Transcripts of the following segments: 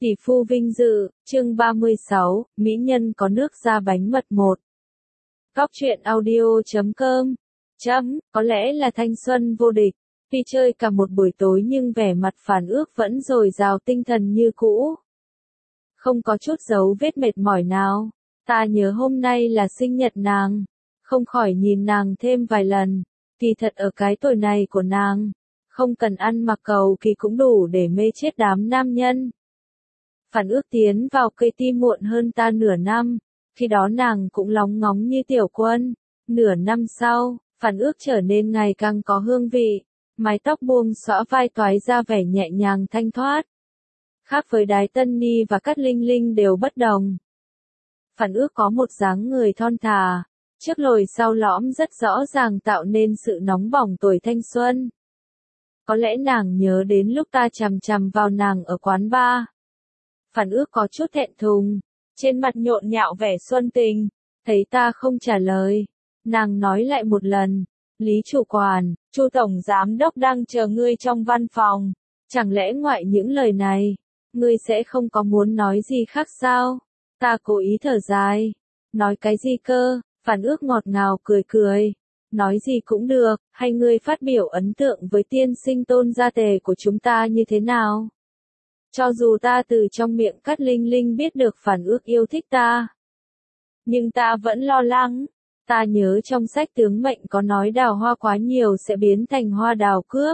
Tỷ phu vinh dự, chương 36, Mỹ nhân có nước da bánh mật 1. Góc truyện audio.com. Có lẽ là thanh xuân vô địch. Tuy chơi cả một buổi tối nhưng vẻ mặt Phản Ước vẫn dồi dào tinh thần như cũ. Không có chút dấu vết mệt mỏi nào. Ta nhớ hôm nay là sinh nhật nàng. Không khỏi nhìn nàng thêm vài lần. Kỳ thật ở cái tuổi này của nàng, không cần ăn mặc cầu kỳ cũng đủ để mê chết đám nam nhân. Phản Ước tiến vào cây ti muộn hơn ta nửa năm, khi đó nàng cũng lóng ngóng như tiểu quân. Nửa năm sau, Phản Ước trở nên ngày càng có hương vị, mái tóc buông xõa vai toái ra vẻ nhẹ nhàng thanh thoát. Khác với Đái Tân Ni và Cát Linh Linh đều bất đồng. Phản Ước có một dáng người thon thả, trước lồi sau lõm rất rõ ràng tạo nên sự nóng bỏng tuổi thanh xuân. Có lẽ nàng nhớ đến lúc ta chằm chằm vào nàng ở quán bar. Phản Ước có chút thẹn thùng, trên mặt nhộn nhạo vẻ xuân tình, thấy ta không trả lời, nàng nói lại một lần, Lý chủ quản, Chu tổng giám đốc đang chờ ngươi trong văn phòng, chẳng lẽ ngoại những lời này, ngươi sẽ không có muốn nói gì khác sao? Ta cố ý thở dài, nói cái gì cơ? Phản Ước ngọt ngào cười cười, nói gì cũng được, hay ngươi phát biểu ấn tượng với tiên sinh Tôn Gia Tề của chúng ta như thế nào? Cho dù ta từ trong miệng Cát Linh Linh biết được Phản Ước yêu thích ta, nhưng ta vẫn lo lắng. Ta nhớ trong sách tướng mệnh có nói đào hoa quá nhiều sẽ biến thành hoa đào cướp.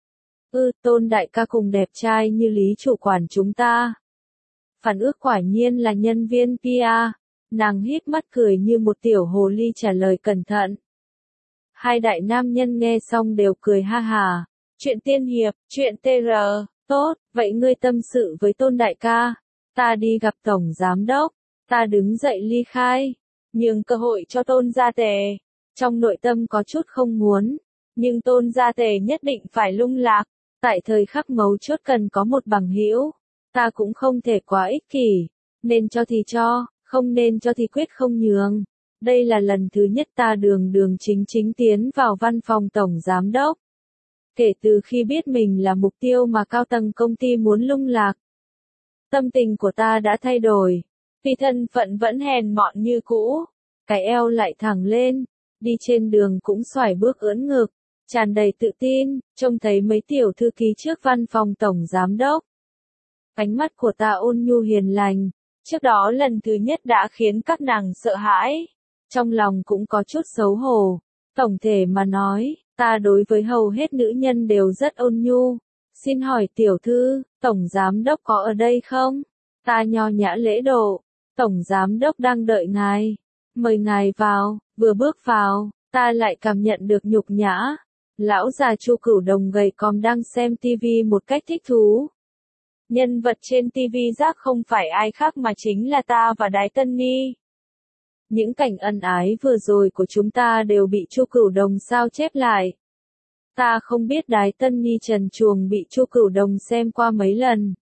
Tôn đại ca cùng đẹp trai như Lý chủ quản chúng ta. Phản Ước quả nhiên là nhân viên PR. Nàng híp mắt cười như một tiểu hồ ly trả lời cẩn thận. Hai đại nam nhân nghe xong đều cười ha hà. Chuyện tiên hiệp, chuyện TR, tốt, vậy ngươi tâm sự với Tôn đại ca. Ta đi gặp tổng giám đốc. Ta đứng dậy ly khai, nhường cơ hội cho Tôn Gia Tề. Trong nội tâm có chút không muốn, nhưng Tôn Gia Tề nhất định phải lung lạc. Tại thời khắc mấu chốt cần có một bằng hữu. Ta cũng không thể quá ích kỷ, nên cho thì cho. Không nên cho thì quyết không nhường. Đây là lần thứ nhất ta đường đường chính chính tiến vào văn phòng tổng giám đốc. Kể từ khi biết mình là mục tiêu mà cao tầng công ty muốn lung lạc, tâm tình của ta đã thay đổi. Vì thân phận vẫn hèn mọn như cũ, cái eo lại thẳng lên, đi trên đường cũng xoải bước ưỡn ngực, tràn đầy tự tin, trông thấy mấy tiểu thư ký trước văn phòng tổng giám đốc. Ánh mắt của ta ôn nhu hiền lành. Trước đó lần thứ nhất đã khiến các nàng sợ hãi, trong lòng cũng có chút xấu hổ. Tổng thể mà nói, ta đối với hầu hết nữ nhân đều rất ôn nhu. Xin hỏi tiểu thư, tổng giám đốc có ở đây không? Ta nho nhã lễ độ, tổng giám đốc đang đợi ngài. Mời ngài vào, vừa bước vào, ta lại cảm nhận được nhục nhã. Lão già Chu Cửu Đồng gầy còm đang xem tivi một cách thích thú. Nhân vật trên TV giác không phải ai khác mà chính là ta và Đái Tân Ni. Những cảnh ân ái vừa rồi của chúng ta đều bị Chu Cửu Đồng sao chép lại. Ta không biết Đái Tân Ni trần truồng bị Chu Cửu Đồng xem qua mấy lần.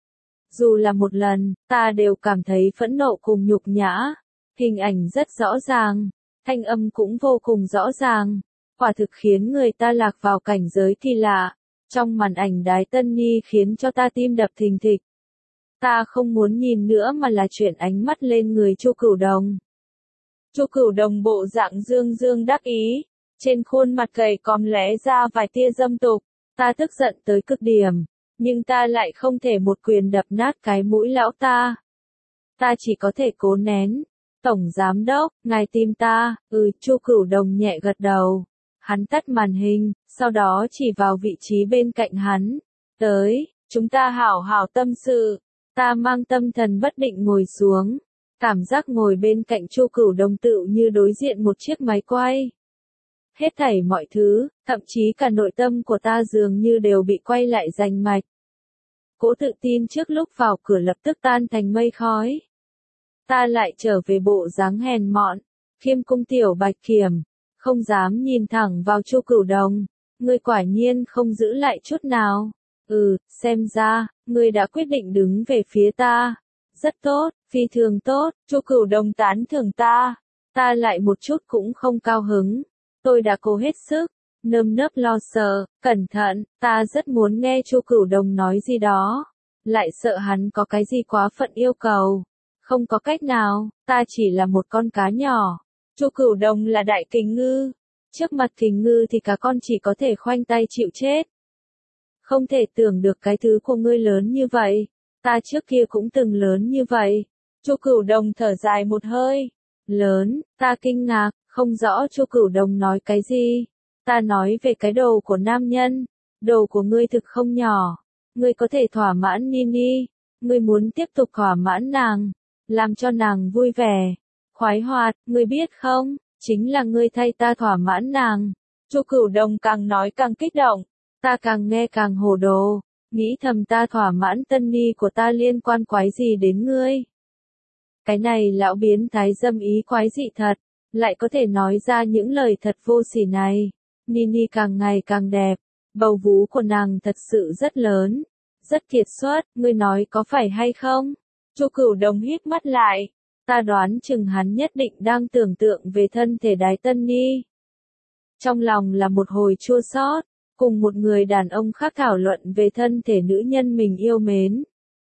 Dù là một lần, ta đều cảm thấy phẫn nộ cùng nhục nhã. Hình ảnh rất rõ ràng, thanh âm cũng vô cùng rõ ràng. Quả thực khiến người ta lạc vào cảnh giới kỳ lạ. Trong màn ảnh Đái Tân Ni khiến cho ta tim đập thình thịch. Ta không muốn nhìn nữa mà là chuyển ánh mắt lên người Chu Cửu Đồng. Chu Cửu Đồng bộ dạng dương dương đắc ý, trên khuôn mặt gầy còm lóe ra vài tia dâm tục. Ta tức giận tới cực điểm, nhưng ta lại không thể một quyền đập nát cái mũi lão ta. Ta chỉ có thể cố nén. Tổng giám đốc, ngài tìm ta? Chu Cửu Đồng nhẹ gật đầu. Hắn tắt màn hình, sau đó chỉ vào vị trí bên cạnh hắn. Tới, chúng ta hảo hảo tâm sự. Ta mang tâm thần bất định ngồi xuống. Cảm giác ngồi bên cạnh Chu Cửu Đồng tựu như đối diện một chiếc máy quay. Hết thảy mọi thứ, thậm chí cả nội tâm của ta dường như đều bị quay lại rành mạch. Cỗ tự tin trước lúc vào cửa lập tức tan thành mây khói. Ta lại trở về bộ dáng hèn mọn, khiêm cung tiểu bạch kiểm. Không dám nhìn thẳng vào Chu Cửu Đồng. Ngươi quả nhiên không giữ lại chút nào. Xem ra, ngươi đã quyết định đứng về phía ta. Rất tốt, phi thường tốt, Chu Cửu Đồng tán thưởng ta. Ta lại một chút cũng không cao hứng. Tôi đã cố hết sức, nơm nớp lo sợ, cẩn thận, ta rất muốn nghe Chu Cửu Đồng nói gì đó. lại sợ hắn có cái gì quá phận yêu cầu. Không có cách nào, ta chỉ là một con cá nhỏ. Chu Cửu Đồng là đại kình ngư. Trước mặt kình ngư thì cá con chỉ có thể khoanh tay chịu chết. Không thể tưởng được cái thứ của ngươi lớn như vậy. Ta trước kia cũng từng lớn như vậy. Chu Cửu Đồng thở dài một hơi. Lớn, ta kinh ngạc, không rõ Chu Cửu Đồng nói cái gì. Ta nói về cái đầu của nam nhân. Đầu của ngươi thực không nhỏ. Ngươi có thể thỏa mãn Nini. Ngươi muốn tiếp tục thỏa mãn nàng. Làm cho nàng vui vẻ. Khoái hoạt, ngươi biết không? Chính là ngươi thay ta thỏa mãn nàng. Chu Cửu Đồng càng nói càng kích động. Ta càng nghe càng hồ đồ. Nghĩ thầm ta thỏa mãn tân ni của ta liên quan quái gì đến ngươi. Cái này lão biến thái dâm ý quái dị thật. Lại có thể nói ra những lời thật vô sỉ này. Nini càng ngày càng đẹp. Bầu vú của nàng thật sự rất lớn. Rất kiệt xuất, ngươi nói có phải hay không? Chu Cửu Đồng hít mắt lại. Ta đoán chừng hắn nhất định đang tưởng tượng về thân thể đái tân ni. Trong lòng là một hồi chua xót, cùng một người đàn ông khác thảo luận về thân thể nữ nhân mình yêu mến.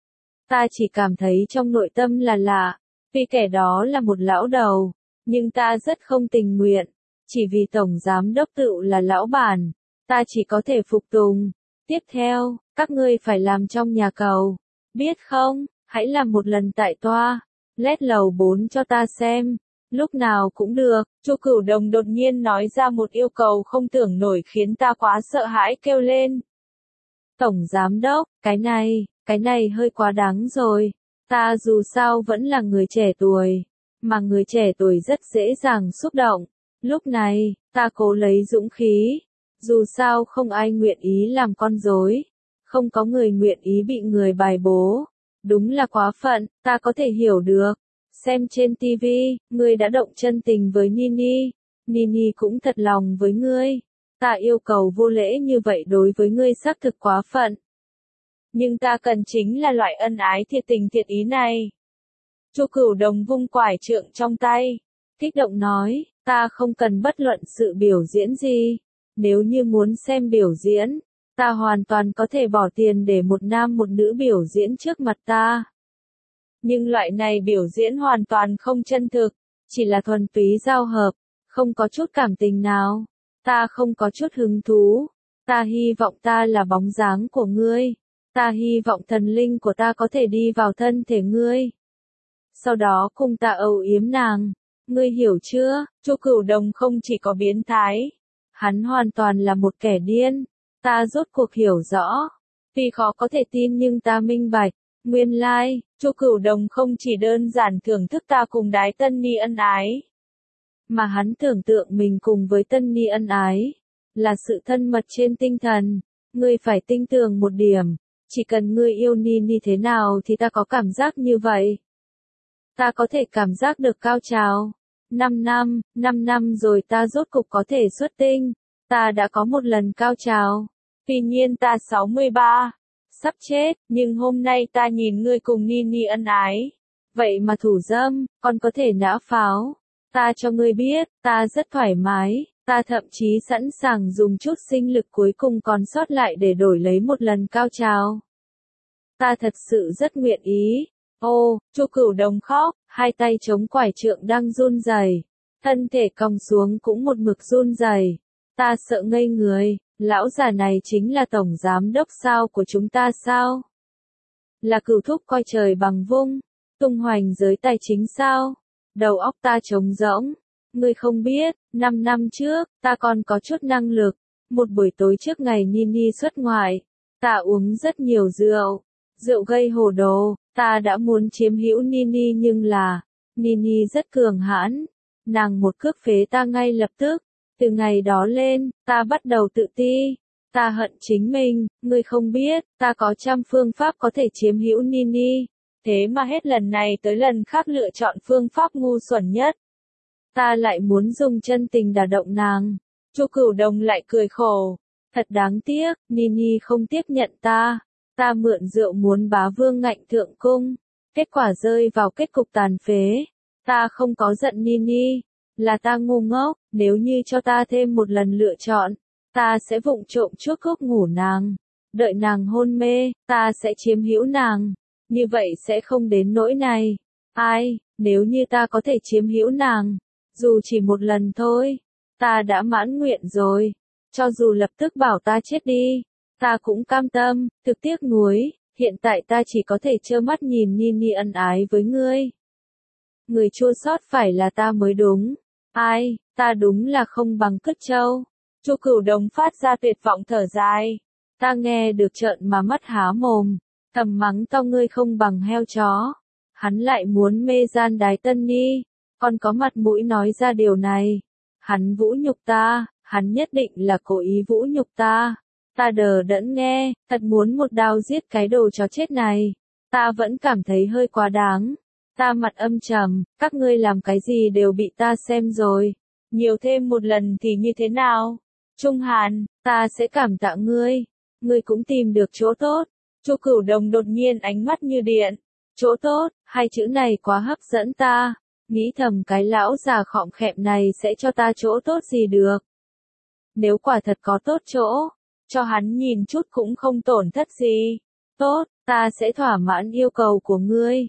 Ta chỉ cảm thấy trong nội tâm là lạ, vì kẻ đó là một lão đầu, nhưng ta rất không tình nguyện, chỉ vì tổng giám đốc tự là lão bản, ta chỉ có thể phục tùng. Tiếp theo, các ngươi phải làm trong nhà cầu, biết không, hãy làm một lần tại toa, lét lầu 4 cho ta xem. Lúc nào cũng được. Chu Cửu Đồng đột nhiên nói ra một yêu cầu không tưởng nổi khiến ta quá sợ hãi kêu lên. Tổng giám đốc, cái này hơi quá đáng rồi. Ta dù sao vẫn là người trẻ tuổi, mà người trẻ tuổi rất dễ dàng xúc động. Lúc này, ta cố lấy dũng khí. Dù sao không ai nguyện ý làm con rối, không có người nguyện ý bị người bài bố. Đúng là quá phận, ta có thể hiểu được. Xem trên TV, ngươi đã động chân tình với Nini. Nini cũng thật lòng với ngươi. Ta yêu cầu vô lễ như vậy đối với ngươi xác thực quá phận. Nhưng ta cần chính là loại ân ái thiệt tình thiệt ý này. Chu Cửu Đồng vung quải trượng trong tay. Kích động nói, ta không cần bất luận sự biểu diễn gì. Nếu như muốn xem biểu diễn, ta hoàn toàn có thể bỏ tiền để một nam một nữ biểu diễn trước mặt ta. Nhưng loại này biểu diễn hoàn toàn không chân thực, chỉ là thuần túy giao hợp, không có chút cảm tình nào. Ta không có chút hứng thú. Ta hy vọng ta là bóng dáng của ngươi. Ta hy vọng thần linh của ta có thể đi vào thân thể ngươi. Sau đó cùng ta âu yếm nàng. Ngươi hiểu chưa? Chu Cửu Đồng không chỉ có biến thái. Hắn hoàn toàn là một kẻ điên. Ta rốt cuộc hiểu rõ. Tuy khó có thể tin nhưng ta minh bạch. Nguyên lai, Chu Cửu Đồng không chỉ đơn giản thưởng thức ta cùng đái tân ni ân ái. Mà hắn tưởng tượng mình cùng với tân ni ân ái. Là sự thân mật trên tinh thần. Ngươi phải tin tưởng một điểm. Chỉ cần ngươi yêu Nini thế nào thì ta có cảm giác như vậy. Ta có thể cảm giác được cao trào. 5 năm rồi ta rốt cục có thể xuất tinh. Ta đã có một lần cao trào. Tuy nhiên ta 63. Sắp chết, nhưng hôm nay ta nhìn ngươi cùng Nini ân ái. Vậy mà thủ dâm, còn có thể nã pháo. Ta cho ngươi biết, ta rất thoải mái, ta thậm chí sẵn sàng dùng chút sinh lực cuối cùng còn sót lại để đổi lấy một lần cao trào. Ta thật sự rất nguyện ý. Ô, Chu Cửu Đồng khóc, hai tay chống quải trượng đang run rẩy, thân thể cong xuống cũng một mực run rẩy. Ta sợ ngây người. Lão già này chính là tổng giám đốc sao của chúng ta sao? Là cửu thúc coi trời bằng vung, tung hoành giới tài chính sao? Đầu óc ta trống rỗng. Ngươi không biết, 5 năm trước, ta còn có chút năng lực. Một buổi tối trước ngày Nini xuất ngoại, ta uống rất nhiều rượu. Rượu gây hồ đồ, ta đã muốn chiếm hữu Nini nhưng là, Nini rất cường hãn. Nàng một cước phế ta ngay lập tức. Từ ngày đó lên, ta bắt đầu tự ti. Ta hận chính mình, ngươi không biết, ta có trăm phương pháp có thể chiếm hữu Nini. Thế mà hết lần này tới lần khác lựa chọn phương pháp ngu xuẩn nhất. Ta lại muốn dùng chân tình đả động nàng. Chu Cửu Đồng lại cười khổ. Thật đáng tiếc, Nini không tiếp nhận ta. Ta mượn rượu muốn bá vương ngạnh thượng cung. Kết quả rơi vào kết cục tàn phế. Ta không có giận Nini. Là ta ngu ngốc, nếu như cho ta thêm một lần lựa chọn, ta sẽ vụng trộm chuốc thuốc ngủ nàng. đợi nàng hôn mê, ta sẽ chiếm hữu nàng. Như vậy sẽ không đến nỗi này. Ai, nếu như ta có thể chiếm hữu nàng, dù chỉ một lần thôi, ta đã mãn nguyện rồi. Cho dù lập tức bảo ta chết đi, ta cũng cam tâm, thực tiếc nuối, hiện tại ta chỉ có thể trơ mắt nhìn Nini ân ái với ngươi. Người chua xót phải là ta mới đúng. Ai, ta đúng là không bằng cứt trâu. Chu Cửu Đồng phát ra tuyệt vọng thở dài. Ta nghe được trợn mà mắt há mồm, thầm mắng to ngươi không bằng heo chó. Hắn lại muốn mê gian Đái Tân Ni, còn có mặt mũi nói ra điều này. Hắn vũ nhục ta, hắn nhất định là cố ý vũ nhục ta. Ta đờ đẫn nghe, thật muốn một đao giết cái đồ chó chết này. Ta vẫn cảm thấy hơi quá đáng. Ta mặt âm trầm, các ngươi làm cái gì đều bị ta xem rồi. Nhiều thêm một lần thì như thế nào? Trung Hàn, ta sẽ cảm tạ ngươi. Ngươi cũng tìm được chỗ tốt. Chu Cửu Đồng đột nhiên ánh mắt như điện. Chỗ tốt, hai chữ này quá hấp dẫn ta. Nghĩ thầm cái lão già khọm khẹm này sẽ cho ta chỗ tốt gì được. Nếu quả thật có tốt chỗ, cho hắn nhìn chút cũng không tổn thất gì. Tốt, ta sẽ thỏa mãn yêu cầu của ngươi.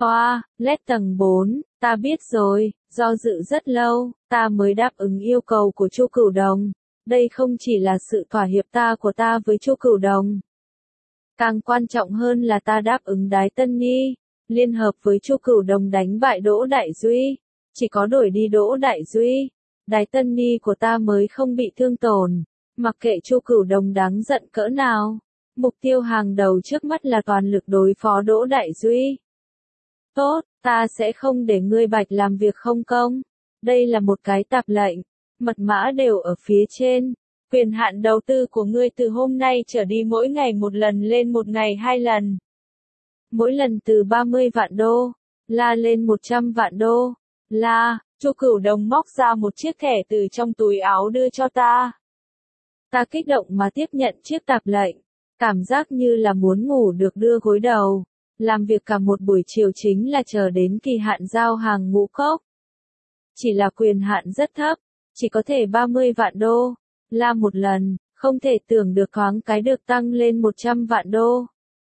Led tầng 4, ta biết rồi, do dự rất lâu, ta mới đáp ứng yêu cầu của Chu Cửu Đồng. Đây không chỉ là sự thỏa hiệp của ta với Chu Cửu Đồng. Càng quan trọng hơn là ta đáp ứng Đái Tân Ni, liên hợp với Chu Cửu Đồng đánh bại Đỗ Đại Duy. Chỉ có đuổi đi Đỗ Đại Duy, Đái Tân Ni của ta mới không bị thương tổn. Mặc kệ Chu Cửu Đồng đáng giận cỡ nào, mục tiêu hàng đầu trước mắt là toàn lực đối phó Đỗ Đại Duy. Tốt, ta sẽ không để ngươi Bạch làm việc không công. Đây là một cái tạp lệnh, mật mã đều ở phía trên. Quyền hạn đầu tư của ngươi từ hôm nay trở đi mỗi ngày một lần lên một ngày 2 lần. Mỗi lần từ 30 vạn đô, la lên 100 vạn đô. Chu Cửu Đồng móc ra một chiếc thẻ từ trong túi áo đưa cho ta. Ta kích động mà tiếp nhận chiếc tạp lệnh, cảm giác như là muốn ngủ được đưa gối đầu. Làm việc cả một buổi chiều chính là chờ đến kỳ hạn giao hàng ngũ cốc. Chỉ là quyền hạn rất thấp, chỉ có thể 30 vạn đô. Một lần, không thể tưởng được thoáng cái được tăng lên 100 vạn đô.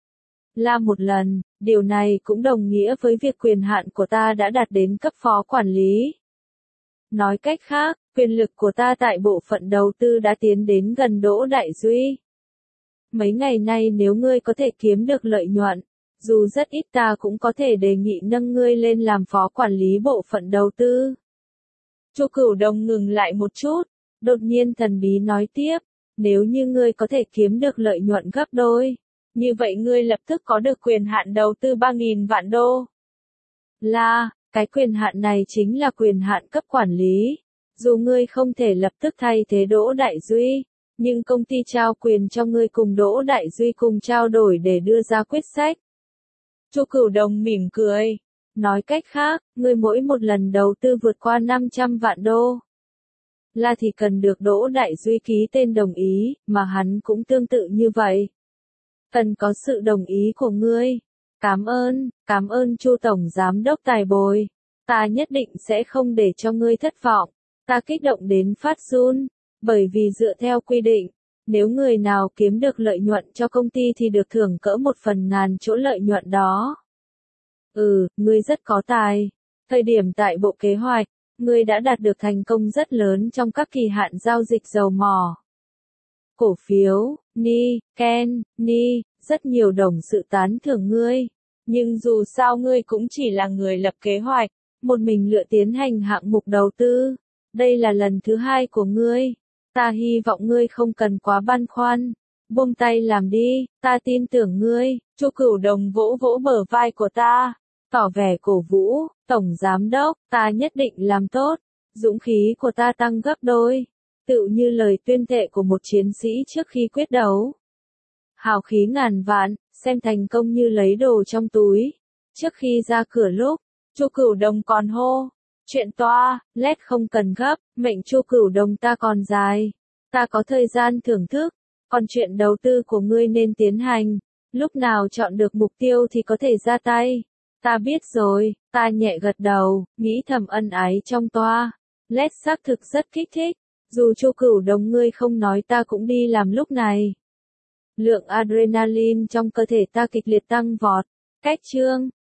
Một lần, điều này cũng đồng nghĩa với việc quyền hạn của ta đã đạt đến cấp phó quản lý. Nói cách khác, quyền lực của ta tại bộ phận đầu tư đã tiến đến gần Đỗ Đại Duy. Mấy ngày nay nếu ngươi có thể kiếm được lợi nhuận, dù rất ít ta cũng có thể đề nghị nâng ngươi lên làm phó quản lý bộ phận đầu tư. Chu Cửu Đồng ngừng lại một chút, đột nhiên thần bí nói tiếp, nếu như ngươi có thể kiếm được lợi nhuận gấp đôi, như vậy ngươi lập tức có được quyền hạn đầu tư 3.000 vạn đô. Cái quyền hạn này chính là quyền hạn cấp quản lý. Dù ngươi không thể lập tức thay thế Đỗ Đại Duy, nhưng công ty trao quyền cho ngươi cùng Đỗ Đại Duy cùng trao đổi để đưa ra quyết sách. Chu Cửu Đồng mỉm cười. Nói cách khác, ngươi mỗi một lần đầu tư vượt qua 500 vạn đô. Thì cần được Đỗ Đại Duy ký tên đồng ý, mà hắn cũng tương tự như vậy. Cần có sự đồng ý của ngươi. Cảm ơn Chu Tổng Giám đốc Tài Bồi. Ta nhất định sẽ không để cho ngươi thất vọng. Ta kích động đến phát run, bởi vì dựa theo quy định, nếu người nào kiếm được lợi nhuận cho công ty thì được thưởng cỡ 1/1000 chỗ lợi nhuận đó. Ngươi rất có tài. Thời điểm tại Bộ Kế hoạch, ngươi đã đạt được thành công rất lớn trong các kỳ hạn giao dịch dầu mỏ. Cổ phiếu, rất nhiều đồng sự tán thưởng ngươi. Nhưng dù sao ngươi cũng chỉ là người lập kế hoạch, một mình lựa tiến hành hạng mục đầu tư. Đây là lần thứ 2 của ngươi. Ta hy vọng ngươi không cần quá băn khoăn. Buông tay làm đi, ta tin tưởng ngươi. Chu Cửu Đồng vỗ vỗ bờ vai của ta, tỏ vẻ cổ vũ. Tổng Giám đốc, ta nhất định làm tốt. Dũng khí của ta tăng gấp đôi. Tựu như lời tuyên thệ của một chiến sĩ trước khi quyết đấu. Hào khí ngàn vạn, xem thành công như lấy đồ trong túi. Trước khi ra cửa lúc, Chu Cửu Đồng còn hô. Chuyện toa, Led không cần gấp, mệnh Chu Cửu Đồng ta còn dài. Ta có thời gian thưởng thức, còn chuyện đầu tư của ngươi nên tiến hành. Lúc nào chọn được mục tiêu thì có thể ra tay. Ta biết rồi, ta nhẹ gật đầu, nghĩ thầm ân ái trong toa. Led xác thực rất kích thích. Dù Chu Cửu Đồng ngươi không nói ta cũng đi làm lúc này. Lượng adrenaline trong cơ thể ta kịch liệt tăng vọt. Cách chương